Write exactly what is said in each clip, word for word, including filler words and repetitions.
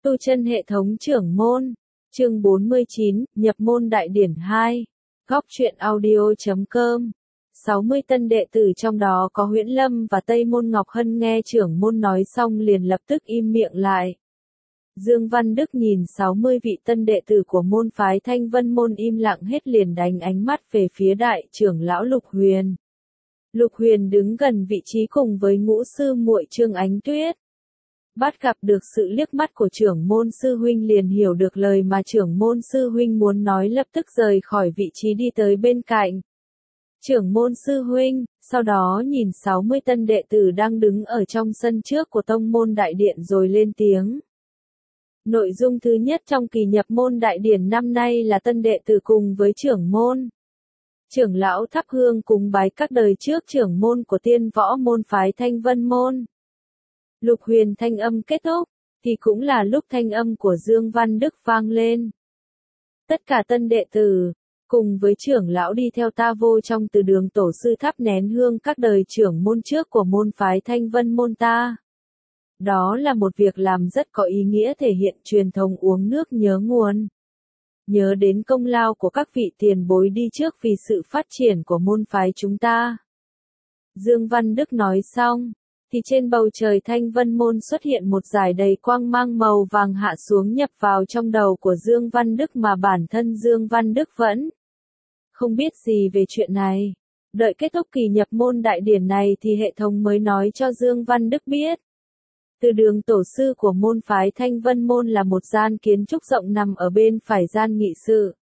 Tu chân hệ thống trưởng môn. Chương bốn mươi chín, nhập môn đại điển hai. Góc truyện audio chấm com. sáu mươi tân đệ tử trong đó có Huyễn Lâm và Tây Môn Ngọc Hân nghe trưởng môn nói xong liền lập tức im miệng lại. Dương Văn Đức nhìn sáu mươi vị tân đệ tử của môn phái Thanh Vân môn im lặng hết liền đánh ánh mắt về phía đại trưởng lão Lục Huyền. Lục Huyền đứng gần vị trí cùng với ngũ sư muội Trương Ánh Tuyết. Bắt gặp được sự liếc mắt của trưởng môn sư huynh liền hiểu được lời mà trưởng môn sư huynh muốn nói, lập tức rời khỏi vị trí đi tới bên cạnh. Trưởng môn sư huynh, sau đó nhìn sáu mươi tân đệ tử đang đứng ở trong sân trước của tông môn đại điện rồi lên tiếng. Nội dung thứ nhất trong kỳ nhập môn đại điển năm nay là tân đệ tử cùng với trưởng môn. Trưởng lão thắp hương cúng bái các đời trước trưởng môn của tiên võ môn phái Thanh Vân môn. Lục Huyền thanh âm kết thúc, thì cũng là lúc thanh âm của Dương Văn Đức vang lên. Tất cả tân đệ tử, cùng với trưởng lão đi theo ta vô trong từ đường tổ sư thắp nén hương các đời trưởng môn trước của môn phái Thanh Vân môn ta. Đó là một việc làm rất có ý nghĩa, thể hiện truyền thống uống nước nhớ nguồn. Nhớ đến công lao của các vị tiền bối đi trước vì sự phát triển của môn phái chúng ta. Dương Văn Đức nói xong, thì trên bầu trời Thanh Vân môn xuất hiện một dải đầy quang mang màu vàng hạ xuống nhập vào trong đầu của Dương Văn Đức mà bản thân Dương Văn Đức vẫn không biết gì về chuyện này. Đợi kết thúc kỳ nhập môn đại điển này thì hệ thống mới nói cho Dương Văn Đức biết. Từ đường tổ sư của môn phái Thanh Vân môn là một gian kiến trúc rộng nằm ở bên phải gian nghị sự.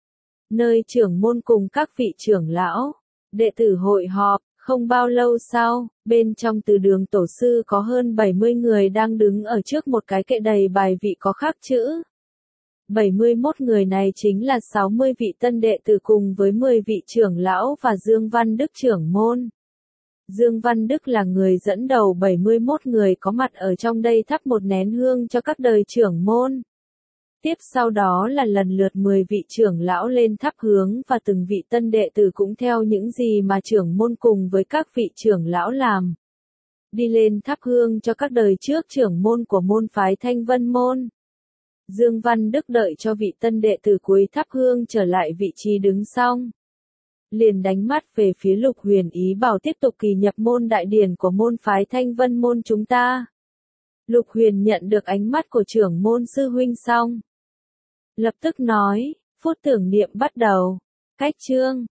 Nơi trưởng môn cùng các vị trưởng lão, đệ tử hội họp. Không bao lâu sau, bên trong từ đường tổ sư có hơn bảy mươi người đang đứng ở trước một cái kệ đầy bài vị có khắc chữ. bảy mươi mốt người này chính là sáu mươi vị tân đệ tử cùng với mười vị trưởng lão và Dương Văn Đức trưởng môn. Dương Văn Đức là người dẫn đầu bảy mươi mốt người có mặt ở trong đây thắp một nén hương cho các đời trưởng môn. Tiếp sau đó là lần lượt mười vị trưởng lão lên thắp hướng và từng vị tân đệ tử cũng theo những gì mà trưởng môn cùng với các vị trưởng lão làm. Đi lên thắp hương cho các đời trước trưởng môn của môn phái Thanh Vân môn. Dương Văn Đức đợi cho vị tân đệ tử cuối thắp hương trở lại vị trí đứng xong. Liền đánh mắt về phía Lục Huyền ý bảo tiếp tục kỳ nhập môn đại điển của môn phái Thanh Vân môn chúng ta. Lục Huyền nhận được ánh mắt của trưởng môn sư huynh xong. Lập tức nói, phút tưởng niệm bắt đầu. Cách chương,